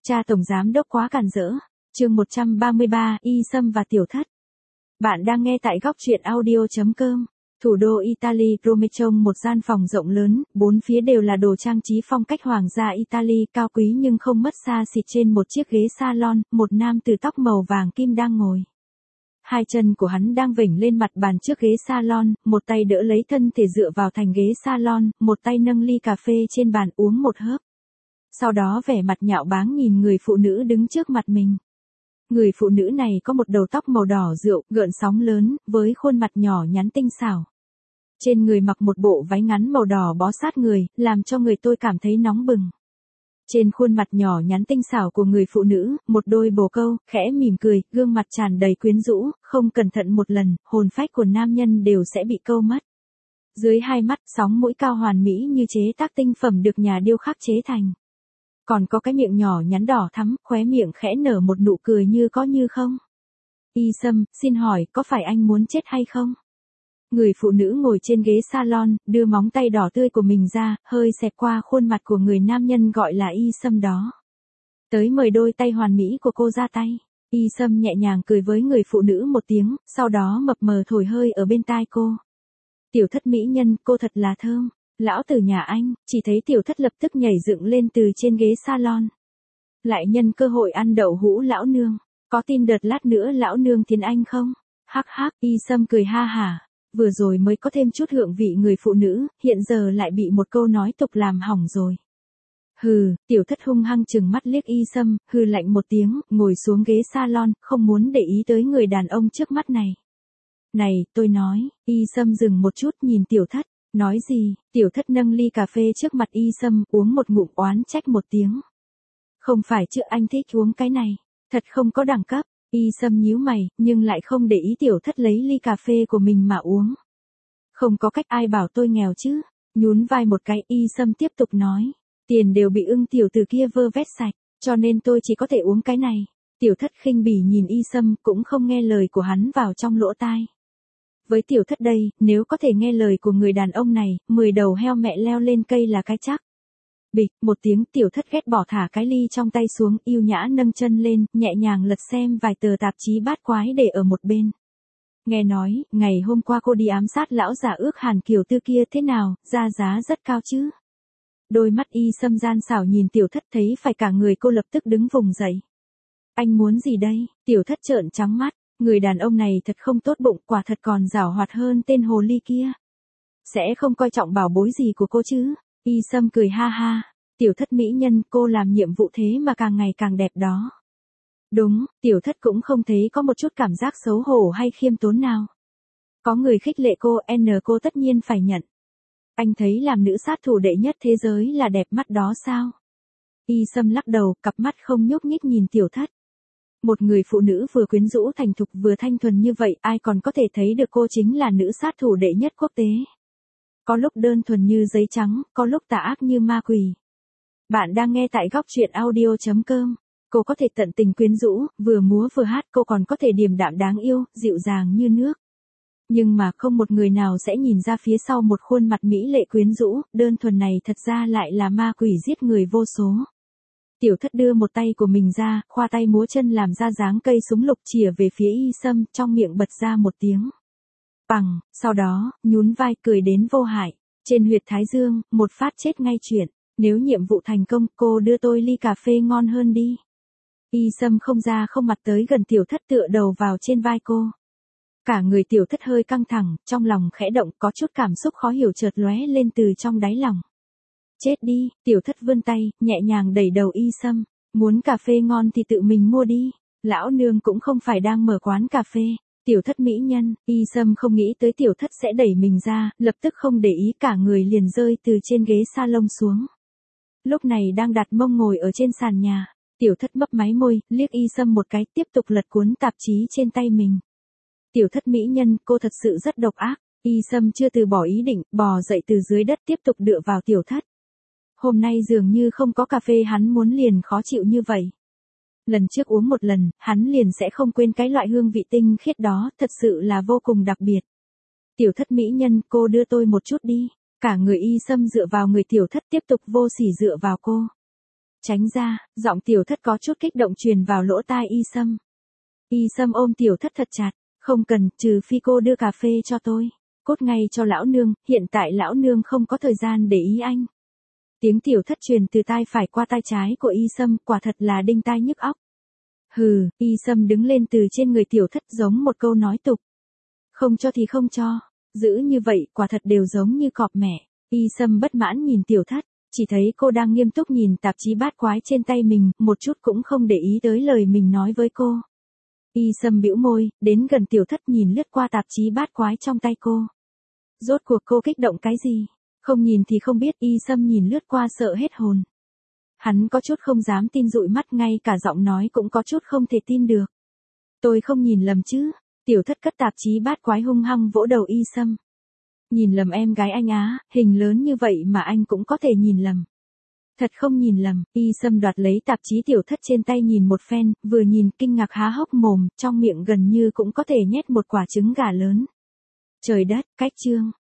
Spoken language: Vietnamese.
Cha tổng giám đốc quá càn rỡ. Chương 133, Y Sâm và Tiểu Thất. Bạn đang nghe tại góc truyện audio.com. Thủ đô Italy, Rome trông một gian phòng rộng lớn, bốn phía đều là đồ trang trí phong cách hoàng gia Italy, cao quý nhưng không mất xa xịt. Trên một chiếc ghế salon, một nam tử tóc màu vàng kim đang ngồi. Hai chân của hắn đang vểnh lên mặt bàn trước ghế salon, một tay đỡ lấy thân thể dựa vào thành ghế salon, một tay nâng ly cà phê trên bàn uống một hớp. Sau đó vẻ mặt nhạo báng nhìn người phụ nữ đứng trước mặt mình. Người phụ nữ này có một đầu tóc màu đỏ rượu, gợn sóng lớn, với khuôn mặt nhỏ nhắn tinh xảo. Trên người mặc một bộ váy ngắn màu đỏ bó sát người, làm cho người tôi cảm thấy nóng bừng. Trên khuôn mặt nhỏ nhắn tinh xảo của người phụ nữ, một đôi bồ câu, khẽ mỉm cười, gương mặt tràn đầy quyến rũ, không cẩn thận một lần, hồn phách của nam nhân đều sẽ bị câu mất. Dưới hai mắt, sóng mũi cao hoàn mỹ như chế tác tinh phẩm được nhà điêu khắc chế thành. Còn có cái miệng nhỏ nhắn đỏ thắm, khóe miệng khẽ nở một nụ cười như có như không. Y Sâm, xin hỏi, có phải anh muốn chết hay không? Người phụ nữ ngồi trên ghế salon, đưa móng tay đỏ tươi của mình ra, hơi xẹt qua khuôn mặt của người nam nhân gọi là Y Sâm đó. Tới mời đôi tay hoàn mỹ của cô ra tay. Y Sâm nhẹ nhàng cười với người phụ nữ một tiếng, sau đó mập mờ thổi hơi ở bên tai cô. Tiểu Thất mỹ nhân, cô thật là thơm. Lão tử nhà anh, chỉ thấy Tiểu Thất lập tức nhảy dựng lên từ trên ghế salon. Lại nhân cơ hội ăn đậu hũ lão nương. Có tin đợt lát nữa lão nương tiến anh không? Hắc hắc, Y Sâm cười ha hả. Vừa rồi mới có thêm chút hưởng vị người phụ nữ, hiện giờ lại bị một câu nói tục làm hỏng rồi. Hừ, Tiểu Thất hung hăng chừng mắt liếc Y Sâm, hừ lạnh một tiếng, ngồi xuống ghế salon, không muốn để ý tới người đàn ông trước mắt này. Này, tôi nói, Y Sâm dừng một chút nhìn Tiểu Thất. Nói gì? Tiểu Thất nâng ly cà phê trước mặt Y Sâm, uống một ngụm oán trách một tiếng. Không phải chứ, anh thích uống cái này, thật không có đẳng cấp. Y Sâm nhíu mày, nhưng lại không để ý Tiểu Thất lấy ly cà phê của mình mà uống. Không có cách, ai bảo tôi nghèo chứ? Nhún vai một cái, Y Sâm tiếp tục nói. Tiền đều bị ưng tiểu tử kia vơ vét sạch, cho nên tôi chỉ có thể uống cái này. Tiểu Thất khinh bỉ nhìn Y Sâm, cũng không nghe lời của hắn vào trong lỗ tai. Với Tiểu Thất đây, nếu có thể nghe lời của người đàn ông này, 10 đầu heo mẹ leo lên cây là cái chắc. Bịch, một tiếng, Tiểu Thất ghét bỏ thả cái ly trong tay xuống, yêu nhã nâng chân lên, nhẹ nhàng lật xem vài tờ tạp chí bát quái để ở một bên. Nghe nói, ngày hôm qua cô đi ám sát lão già ước Hàn Kiều Tư kia thế nào, ra giá rất cao chứ. Đôi mắt Y Sâm gian xảo nhìn Tiểu Thất, thấy phải cả người cô lập tức đứng vùng dậy. Anh muốn gì đây? Tiểu Thất trợn trắng mắt. Người đàn ông này thật không tốt bụng, quả thật còn giảo hoạt hơn tên hồ ly kia. Sẽ không coi trọng bảo bối gì của cô chứ? Y Sâm cười ha ha. Tiểu Thất mỹ nhân, cô làm nhiệm vụ thế mà càng ngày càng đẹp đó. Đúng, Tiểu Thất cũng không thấy có một chút cảm giác xấu hổ hay khiêm tốn nào. Có người khích lệ cô, cô tất nhiên phải nhận. Anh thấy làm nữ sát thủ đệ nhất thế giới là đẹp mắt đó sao? Y Sâm lắc đầu, cặp mắt không nhúc nhích nhìn Tiểu Thất. Một người phụ nữ vừa quyến rũ thành thục vừa thanh thuần như vậy, ai còn có thể thấy được cô chính là nữ sát thủ đệ nhất quốc tế. Có lúc đơn thuần như giấy trắng, có lúc tà ác như ma quỷ. Bạn đang nghe tại góc truyện audio.com. Cô có thể tận tình quyến rũ, vừa múa vừa hát, cô còn có thể điềm đạm đáng yêu, dịu dàng như nước. Nhưng mà không một người nào sẽ nhìn ra phía sau một khuôn mặt mỹ lệ quyến rũ, đơn thuần này thật ra lại là ma quỷ giết người vô số. Tiểu Thất đưa một tay của mình ra, khoa tay múa chân làm ra dáng cây súng lục chĩa về phía Y Sâm, trong miệng bật ra một tiếng. Bằng, sau đó, nhún vai cười đến vô hại. Trên huyệt thái dương, một phát chết ngay chuyện. Nếu nhiệm vụ thành công, cô đưa tôi ly cà phê ngon hơn đi. Y Sâm không ra không mặt tới gần Tiểu Thất, tựa đầu vào trên vai cô. Cả người Tiểu Thất hơi căng thẳng, trong lòng khẽ động, có chút cảm xúc khó hiểu chợt lóe lên từ trong đáy lòng. Chết đi, Tiểu Thất vươn tay, nhẹ nhàng đẩy đầu Y Sâm. Muốn cà phê ngon thì tự mình mua đi. Lão nương cũng không phải đang mở quán cà phê. Tiểu Thất mỹ nhân, Y Sâm không nghĩ tới Tiểu Thất sẽ đẩy mình ra, lập tức không để ý, cả người liền rơi từ trên ghế salon xuống. Lúc này đang đặt mông ngồi ở trên sàn nhà. Tiểu Thất mấp máy môi, liếc Y Sâm một cái, tiếp tục lật cuốn tạp chí trên tay mình. Tiểu Thất mỹ nhân, cô thật sự rất độc ác. Y Sâm chưa từ bỏ ý định, bò dậy từ dưới đất tiếp tục dựa vào Tiểu Thất. Hôm nay dường như không có cà phê hắn muốn liền khó chịu như vậy. Lần trước uống một lần, hắn liền sẽ không quên cái loại hương vị tinh khiết đó, thật sự là vô cùng đặc biệt. Tiểu Thất mỹ nhân, cô đưa tôi một chút đi. Cả người Y Sâm dựa vào người Tiểu Thất, tiếp tục vô sỉ dựa vào cô. tránh ra, giọng tiểu thất có chút kích động truyền vào lỗ tai Y Sâm. Y Sâm ôm tiểu thất thật chặt, không cần, trừ phi cô đưa cà phê cho tôi. Cốt ngay cho lão nương, hiện tại lão nương không có thời gian để ý anh. Tiếng tiểu thất truyền từ tai phải qua tai trái của Y Sâm, quả thật là đinh tai nhức óc. Hừ, Y Sâm đứng lên từ trên người tiểu thất giống một câu nói tục. Không cho thì không cho, giữ như vậy quả thật đều giống như cọp mẹ. Y Sâm bất mãn nhìn tiểu thất, chỉ thấy cô đang nghiêm túc nhìn tạp chí bát quái trên tay mình, một chút cũng không để ý tới lời mình nói với cô. Y Sâm bĩu môi, đến gần tiểu thất nhìn lướt qua tạp chí bát quái trong tay cô. Rốt cuộc cô kích động cái gì? Không nhìn thì không biết. Y Sâm nhìn lướt qua sợ hết hồn. Hắn có chút không dám tin dụi mắt, ngay cả giọng nói cũng có chút không thể tin được. Tôi không nhìn lầm chứ? Tiểu thất cất tạp chí bát quái hung hăng vỗ đầu Y Sâm. Nhìn lầm em gái anh á, hình lớn như vậy mà anh cũng có thể nhìn lầm. Thật không nhìn lầm. Y Sâm đoạt lấy tạp chí tiểu thất trên tay nhìn một phen, vừa nhìn kinh ngạc há hốc mồm, trong miệng gần như cũng có thể nhét một quả trứng gà lớn. Trời đất, cách chương.